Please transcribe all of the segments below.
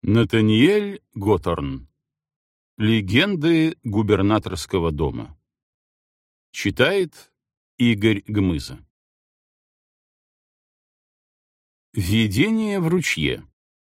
Натаниэль Готорн. Легенды губернаторского дома. Читает Игорь Гмыза. Видение в ручье.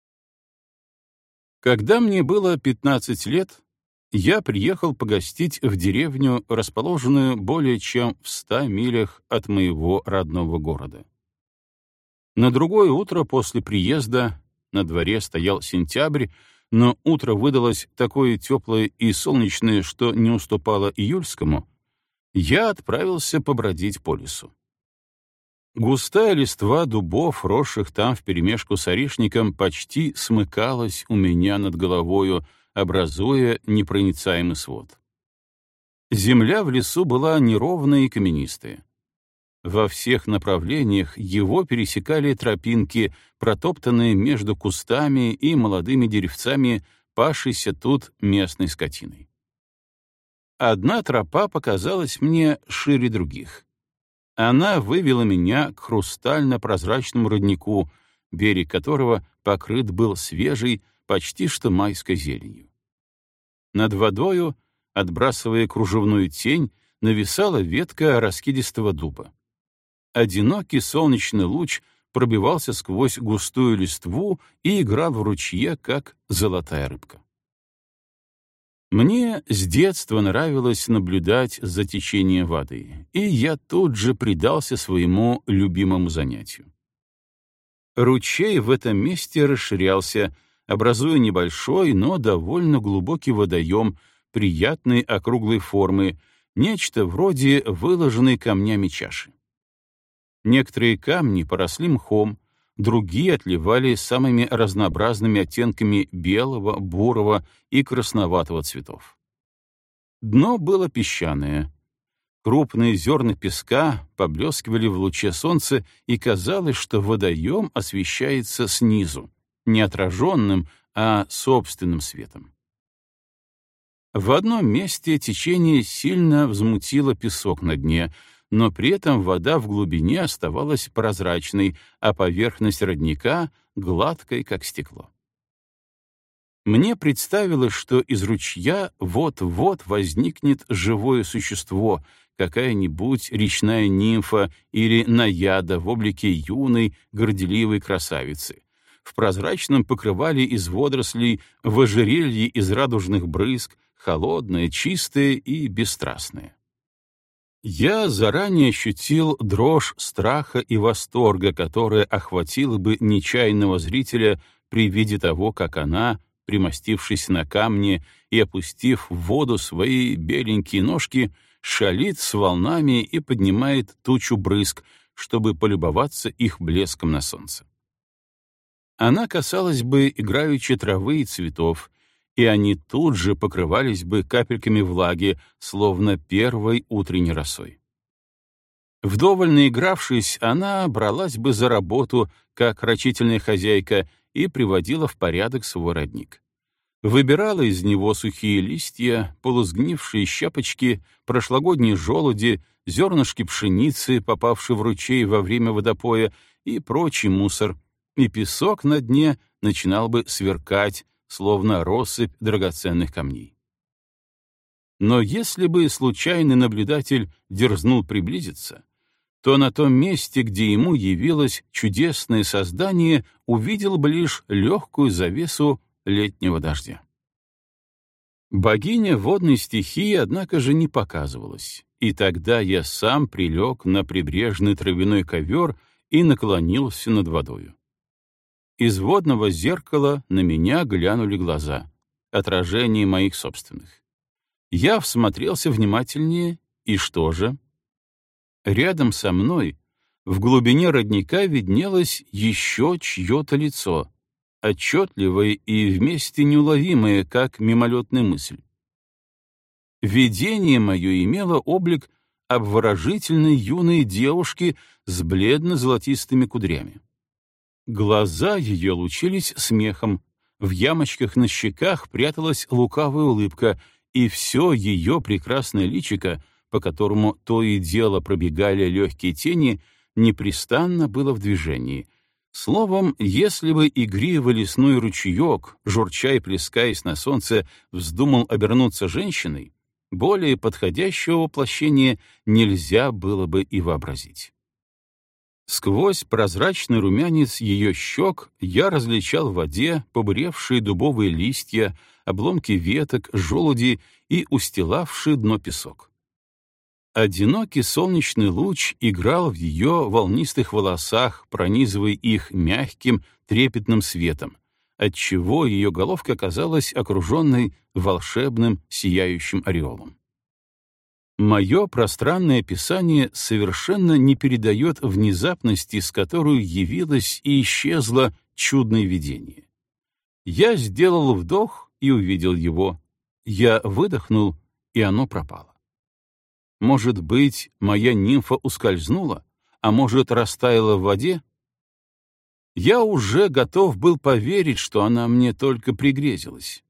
Когда мне было 15 лет, я приехал погостить в деревню, расположенную более чем в 100 милях от моего родного города. На другое утро после приезда, на дворе стоял сентябрь, но утро выдалось такое теплое и солнечное, что не уступало июльскому, я отправился побродить по лесу. Густая листва дубов, росших там вперемешку с орешником, почти смыкалась у меня над головою, образуя непроницаемый свод. Земля в лесу была неровная и каменистая. Во всех направлениях его пересекали тропинки, протоптанные между кустами и молодыми деревцами, пасшейся тут местной скотиной. Одна тропа показалась мне шире других. Она вывела меня к хрустально-прозрачному роднику, берег которого покрыт был свежей, почти что майской зеленью. Над водою, отбрасывая кружевную тень, нависала ветка раскидистого дуба. Одинокий солнечный луч пробивался сквозь густую листву и играл в ручье, как золотая рыбка. Мне с детства нравилось наблюдать за течением воды, и я тут же предался своему любимому занятию. Ручей в этом месте расширялся, образуя небольшой, но довольно глубокий водоем приятной округлой формы, нечто вроде выложенной камнями чаши. Некоторые камни поросли мхом, другие отливали самыми разнообразными оттенками белого, бурого и красноватого цветов. Дно было песчаное. Крупные зерна песка поблескивали в луче солнца, и казалось, что водоем освещается снизу, не отраженным, а собственным светом. В одном месте течение сильно взмутило песок на дне, но при этом вода в глубине оставалась прозрачной, а поверхность родника — гладкой, как стекло. Мне представилось, что из ручья вот-вот возникнет живое существо, какая-нибудь речная нимфа или наяда в облике юной, горделивой красавицы, в прозрачном покрывале из водорослей, в ожерелье из радужных брызг, холодное, чистое и бесстрастное. Я заранее ощутил дрожь страха и восторга, которая охватила бы нечаянного зрителя при виде того, как она, примостившись на камне и опустив в воду свои беленькие ножки, шалит с волнами и поднимает тучу брызг, чтобы полюбоваться их блеском на солнце. Она касалась бы играючи травы и цветов, и они тут же покрывались бы капельками влаги, словно первой утренней росой. Вдоволь наигравшись, она бралась бы за работу, как рачительная хозяйка, и приводила в порядок свой родник. Выбирала из него сухие листья, полусгнившие щепочки, прошлогодние желуди, зернышки пшеницы, попавшие в ручей во время водопоя, и прочий мусор, и песок на дне начинал бы сверкать, словно россыпь драгоценных камней. Но если бы случайный наблюдатель дерзнул приблизиться, то на том месте, где ему явилось чудесное создание, увидел бы лишь легкую завесу летнего дождя. Богиня водной стихии, однако же, не показывалась, и тогда я сам прилег на прибрежный травяной ковер и наклонился над водою. Из водного зеркала на меня глянули глаза, отражение моих собственных. Я всмотрелся внимательнее, и что же? Рядом со мной, в глубине родника, виднелось еще чье-то лицо, отчетливое и вместе неуловимое, как мимолетная мысль. Видение мое имело облик обворожительной юной девушки с бледно-золотистыми кудрями. Глаза ее лучились смехом, в ямочках на щеках пряталась лукавая улыбка, и все ее прекрасное личико, по которому то и дело пробегали легкие тени, непрестанно было в движении, Словом, если бы игривый лесной ручеек, журча и плескаясь на солнце, вздумал обернуться женщиной, более подходящего воплощения нельзя было бы и вообразить. Сквозь прозрачный румянец ее щек я различал в воде побуревшие дубовые листья, обломки веток, желуди и устилавший дно песок. Одинокий солнечный луч играл в ее волнистых волосах, пронизывая их мягким, трепетным светом, отчего ее головка казалась окруженной волшебным сияющим ореолом. Мое пространное описание совершенно не передает внезапности, с которой явилось и исчезло чудное видение. Я сделал вдох и увидел его. Я выдохнул, и оно пропало. Может быть, моя нимфа ускользнула, а может, растаяла в воде? Я уже готов был поверить, что она мне только пригрезилась.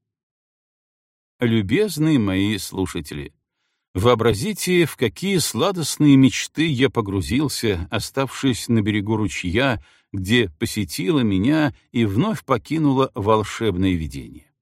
Любезные мои слушатели, вообразите, в какие сладостные мечты я погрузился, оставшись на берегу ручья, где посетило меня и вновь покинуло волшебное видение.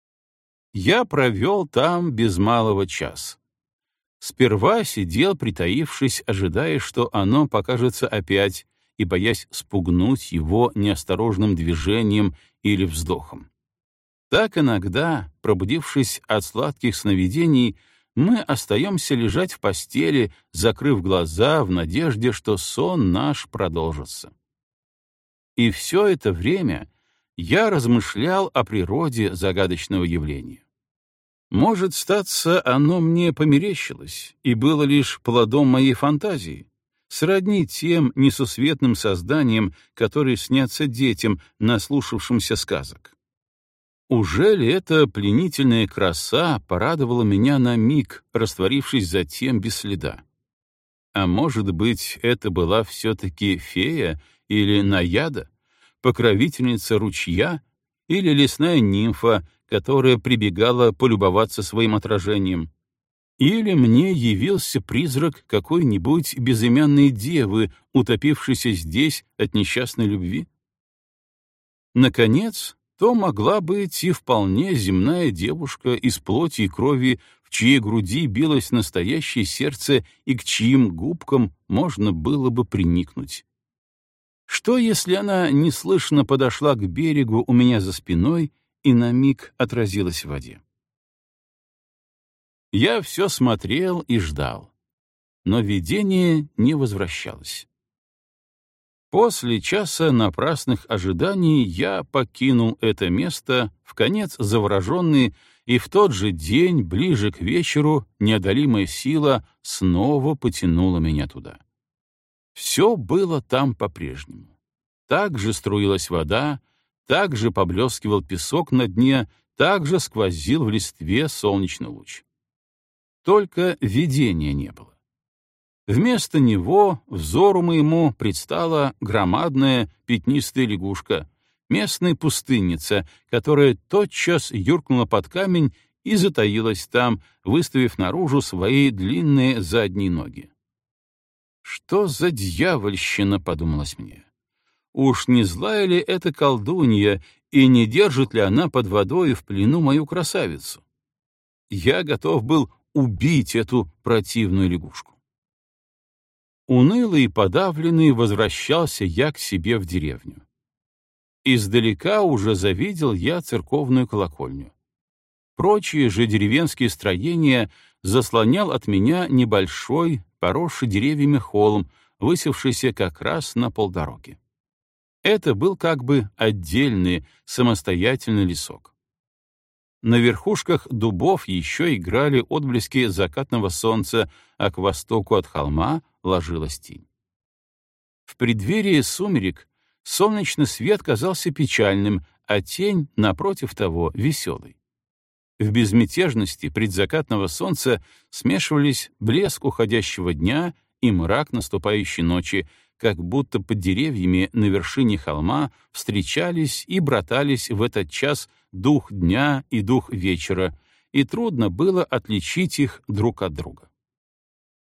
Я провел там без малого час. Сперва сидел, притаившись, ожидая, что оно покажется опять, и боясь спугнуть его неосторожным движением или вздохом. Так иногда, пробудившись от сладких сновидений, мы остаемся лежать в постели, закрыв глаза в надежде, что сон наш продолжится. И все это время я размышлял о природе загадочного явления. Может, статься, оно мне померещилось и было лишь плодом моей фантазии, сродни тем несусветным созданиям, которые снятся детям, наслушавшимся сказок. Уже ли эта пленительная краса порадовала меня на миг, растворившись затем без следа? А может быть, это была все-таки фея или наяда, покровительница ручья или лесная нимфа, которая прибегала полюбоваться своим отражением? Или мне явился призрак какой-нибудь безымянной девы, утопившейся здесь от несчастной любви? Наконец, то могла быть и вполне земная девушка из плоти и крови, в чьей груди билось настоящее сердце и к чьим губкам можно было бы приникнуть. Что, если она неслышно подошла к берегу у меня за спиной и на миг отразилась в воде? Я все смотрел и ждал, но видение не возвращалось. После часа напрасных ожиданий я покинул это место, вконец завороженный, и в тот же день, ближе к вечеру, неодолимая сила снова потянула меня туда. Все было там по-прежнему. Так же струилась вода, так же поблескивал песок на дне, так же сквозил в листве солнечный луч. Только видения не было. Вместо него взору моему предстала громадная пятнистая лягушка, местная пустынница, которая тотчас юркнула под камень и затаилась там, выставив наружу свои длинные задние ноги. «Что за дьявольщина?» — подумалось мне. «Уж не злая ли эта колдунья, и не держит ли она под водой в плену мою красавицу?» Я готов был убить эту противную лягушку. Унылый и подавленный возвращался я к себе в деревню. Издалека уже завидел я церковную колокольню. Прочие же деревенские строения заслонял от меня небольшой, поросший деревьями холм, высевшийся как раз на полдороги. Это был как бы отдельный, самостоятельный лесок. На верхушках дубов еще играли отблески закатного солнца, а к востоку от холма ложилась тень. В преддверии сумерек солнечный свет казался печальным, а тень, напротив того, веселой. В безмятежности предзакатного солнца смешивались блеск уходящего дня и мрак наступающей ночи, как будто под деревьями на вершине холма встречались и братались в этот час дух дня и дух вечера, и трудно было отличить их друг от друга.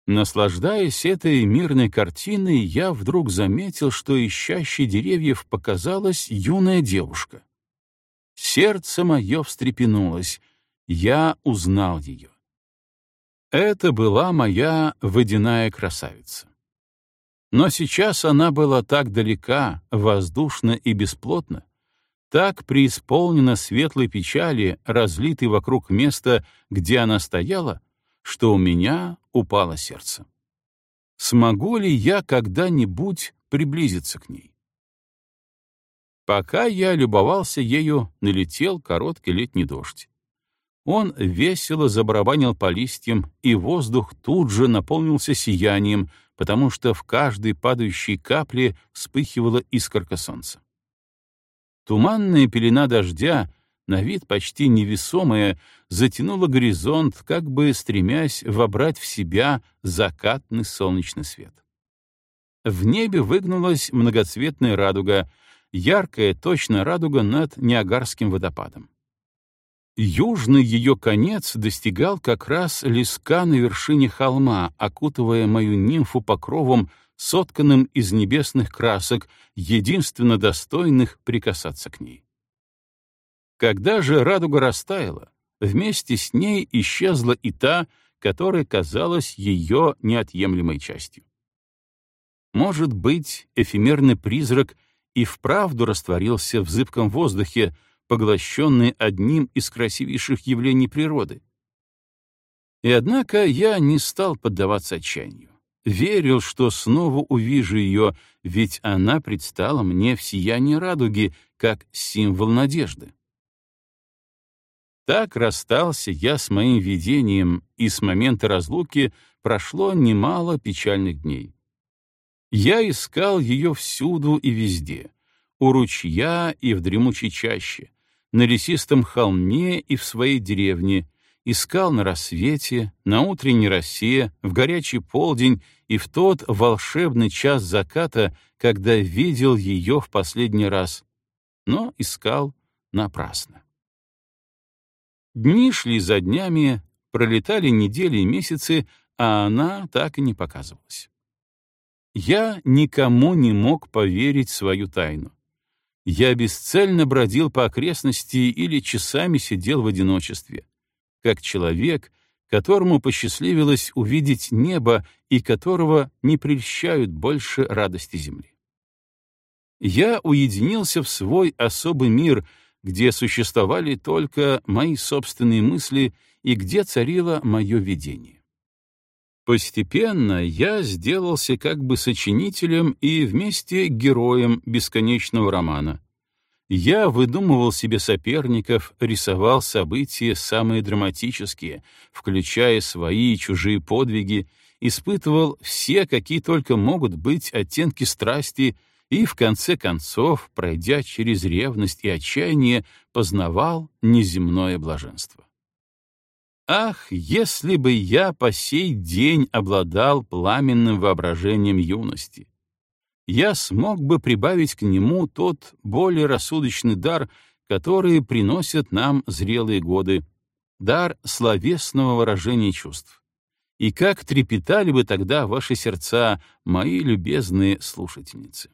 Наслаждаясь этой мирной картиной, я вдруг заметил, что из чащи деревьев показалась юная девушка. Сердце мое встрепенулось, я узнал ее. Это была моя водяная красавица. Но сейчас она была так далека, воздушна и бесплотна, так преисполнена светлой печали, разлитой вокруг места, где она стояла, что у меня упало сердце. Смогу ли я когда-нибудь приблизиться к ней? Пока я любовался ею, налетел короткий летний дождь. Он весело забарабанил по листьям, и воздух тут же наполнился сиянием, потому что в каждой падающей капле вспыхивала искорка солнца. Туманная пелена дождя, на вид почти невесомая, затянула горизонт, как бы стремясь вобрать в себя закатный солнечный свет. В небе выгнулась многоцветная радуга, яркая, точно радуга над Ниагарским водопадом. Южный ее конец достигал как раз леска на вершине холма, окутывая мою нимфу покровом, сотканным из небесных красок, единственно достойных прикасаться к ней. Когда же радуга растаяла, вместе с ней исчезла и та, которая казалась ее неотъемлемой частью. Может быть, эфемерный призрак и вправду растворился в зыбком воздухе, поглощенный одним из красивейших явлений природы. И однако я не стал поддаваться отчаянию. Верил, что снова увижу ее, ведь она предстала мне в сиянии радуги, как символ надежды. Так расстался я с моим видением, и с момента разлуки прошло немало печальных дней. Я искал ее всюду и везде, у ручья и в дремучей чаще, на лесистом холме и в своей деревне, искал на рассвете, на утренней росе, в горячий полдень и в тот волшебный час заката, когда видел ее в последний раз, но искал напрасно. Дни шли за днями, пролетали недели и месяцы, а она так и не показывалась. Я никому не мог поверить свою тайну. Я бесцельно бродил по окрестности или часами сидел в одиночестве, как человек, которому посчастливилось увидеть небо и которого не прельщают больше радости земли. Я уединился в свой особый мир, где существовали только мои собственные мысли и где царило мое видение. Постепенно я сделался как бы сочинителем и вместе героем бесконечного романа. Я выдумывал себе соперников, рисовал события самые драматические, включая свои и чужие подвиги, испытывал все, какие только могут быть оттенки страсти, и в конце концов, пройдя через ревность и отчаяние, познавал неземное блаженство. Ах, если бы я по сей день обладал пламенным воображением юности! Я смог бы прибавить к нему тот более рассудочный дар, который приносят нам зрелые годы, дар словесного выражения чувств. И как трепетали бы тогда ваши сердца, мои любезные слушательницы!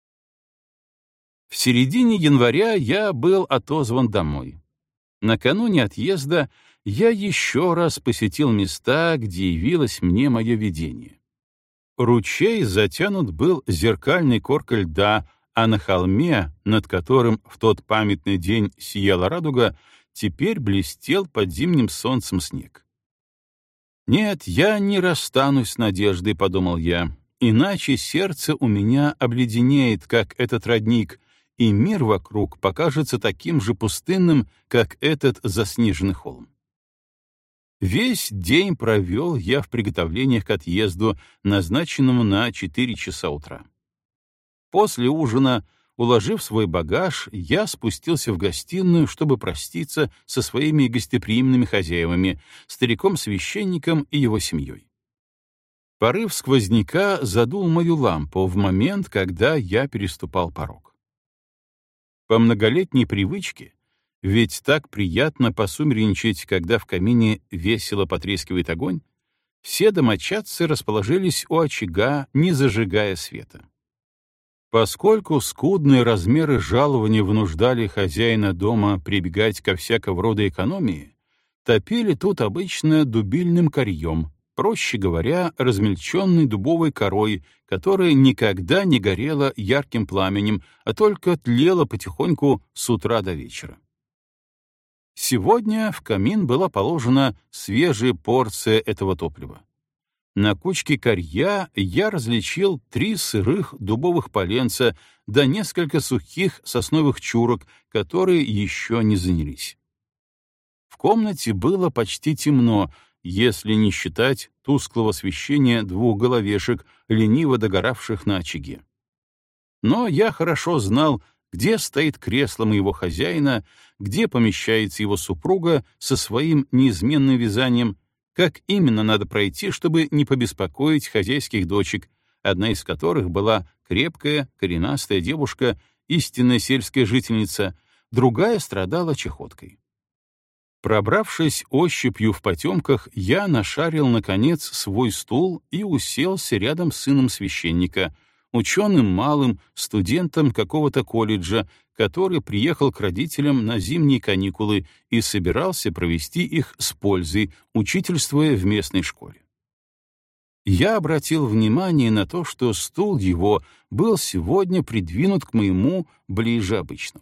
В середине января я был отозван домой. Накануне отъезда я еще раз посетил места, где явилось мне мое видение. Ручей затянут был зеркальной коркой льда, а на холме, над которым в тот памятный день сияла радуга, теперь блестел под зимним солнцем снег. «Нет, я не расстанусь с надеждой», — подумал я, «иначе сердце у меня обледенеет, как этот родник, и мир вокруг покажется таким же пустынным, как этот заснеженный холм». Весь день провел я в приготовлениях к отъезду, назначенному на 4 часа утра. После ужина, уложив свой багаж, я спустился в гостиную, чтобы проститься со своими гостеприимными хозяевами, стариком-священником и его семьей. Порыв сквозняка задул мою лампу в момент, когда я переступал порог. По многолетней привычке, ведь так приятно посумерничать, когда в камине весело потрескивает огонь, Все домочадцы расположились у очага, не зажигая света. Поскольку скудные размеры жалования вынуждали хозяина дома прибегать ко всякого рода экономии, топили тут обычно дубильным корьем, проще говоря, размельченной дубовой корой, которая никогда не горела ярким пламенем, а только тлела потихоньку с утра до вечера. Сегодня в камин была положена свежая порция этого топлива. На кучке корья я различил 3 сырых дубовых поленца да несколько сухих сосновых чурок, которые еще не занялись. В комнате было почти темно, если не считать тусклого освещения 2 головешек, лениво догоравших на очаге. Но я хорошо знал, где стоит кресло моего хозяина, где помещается его супруга со своим неизменным вязанием, как именно надо пройти, чтобы не побеспокоить хозяйских дочек, одна из которых была крепкая, коренастая девушка, истинная сельская жительница, другая страдала чахоткой. Пробравшись ощупью в потемках, я нашарил, наконец, свой стул и уселся рядом с сыном священника, ученым малым, студентом какого-то колледжа, который приехал к родителям на зимние каникулы и собирался провести их с пользой, учительствуя в местной школе. Я обратил внимание на то, что стул его был сегодня придвинут к моему ближе обычного.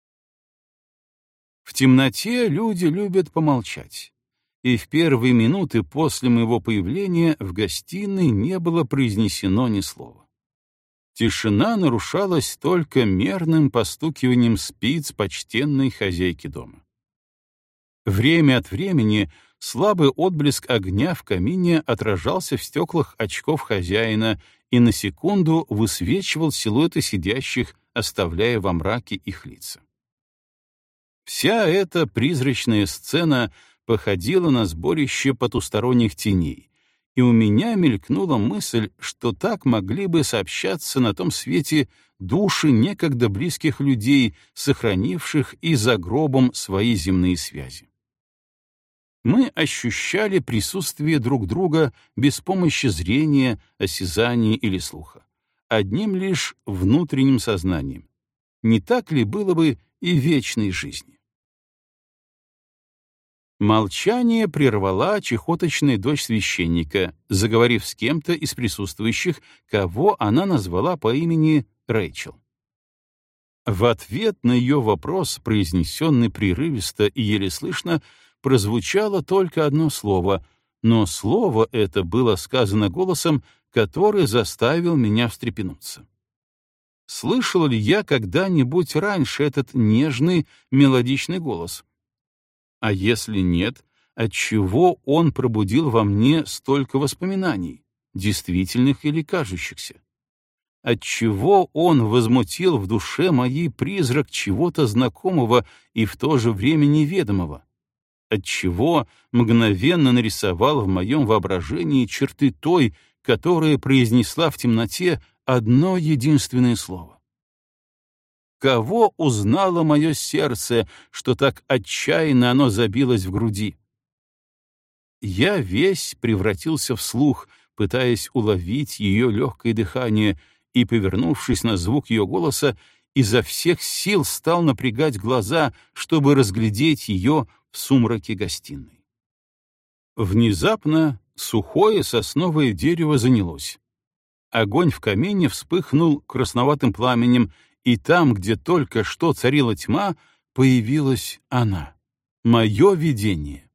В темноте люди любят помолчать, и в первые минуты после моего появления в гостиной не было произнесено ни слова. Тишина нарушалась только мерным постукиванием спиц почтенной хозяйки дома. Время от времени слабый отблеск огня в камине отражался в стеклах очков хозяина и на секунду высвечивал силуэты сидящих, оставляя во мраке их лица. Вся эта призрачная сцена походила на сборище потусторонних теней, и у меня мелькнула мысль, что так могли бы сообщаться на том свете души некогда близких людей, сохранивших и за гробом свои земные связи. Мы ощущали присутствие друг друга без помощи зрения, осязания или слуха, одним лишь внутренним сознанием. Не так ли было бы и вечной жизни? Молчание прервала чахоточная дочь священника, заговорив с кем-то из присутствующих, кого она назвала по имени Рэйчел. В ответ на ее вопрос, произнесенный прерывисто и еле слышно, прозвучало только одно слово, но слово это было сказано голосом, который заставил меня встрепенуться. Слышал ли я когда-нибудь раньше этот нежный, мелодичный голос? А если нет, отчего он пробудил во мне столько воспоминаний, действительных или кажущихся? Отчего он возмутил в душе моей призрак чего-то знакомого и в то же время неведомого? Отчего мгновенно нарисовал в моем воображении черты той, которая произнесла в темноте одно единственное слово? Кого узнало мое сердце, что так отчаянно оно забилось в груди? Я весь превратился в слух, пытаясь уловить ее легкое дыхание, и, повернувшись на звук ее голоса, изо всех сил стал напрягать глаза, чтобы разглядеть ее в сумраке гостиной. Внезапно сухое сосновое дерево занялось. Огонь в камине вспыхнул красноватым пламенем, и там, где только что царила тьма, появилась она, мое видение.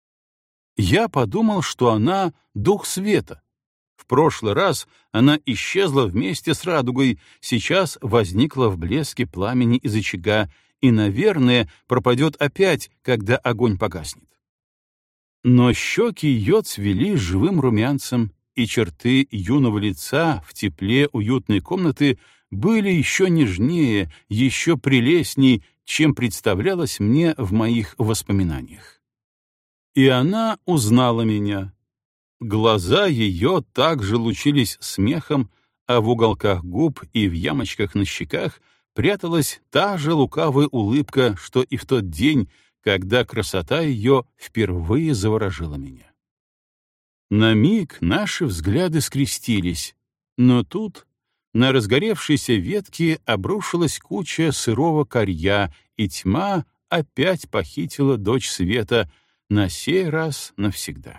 Я подумал, что она — дух света. В прошлый раз она исчезла вместе с радугой, сейчас возникла в блеске пламени из очага и, наверное, пропадет опять, когда огонь погаснет. Но щеки ее цвели живым румянцем, и черты юного лица в тепле уютной комнаты были еще нежнее, еще прелестней, чем представлялось мне в моих воспоминаниях. И она узнала меня. Глаза ее также лучились смехом, а в уголках губ и в ямочках на щеках пряталась та же лукавая улыбка, что и в тот день, когда красота ее впервые заворожила меня. На миг наши взгляды скрестились, но тут на разгоревшейся ветке обрушилась куча сырого корья, и тьма опять похитила дочь света, на сей раз навсегда.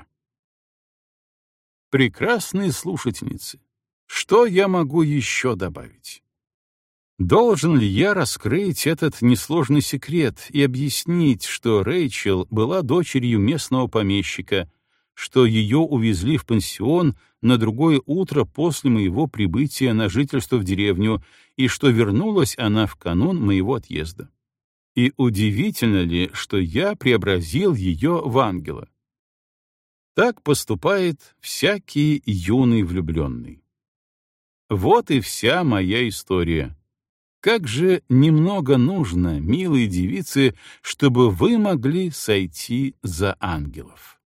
Прекрасные слушательницы, что я могу еще добавить? Должен ли я раскрыть этот несложный секрет и объяснить, что Рэйчел была дочерью местного помещика, что ее увезли в пансион на другое утро после моего прибытия на жительство в деревню, и что вернулась она в канун моего отъезда? И удивительно ли, что я преобразил ее в ангела? Так поступает всякий юный влюбленный. Вот и вся моя история. Как же немного нужно, милые девицы, чтобы вы могли сойти за ангелов.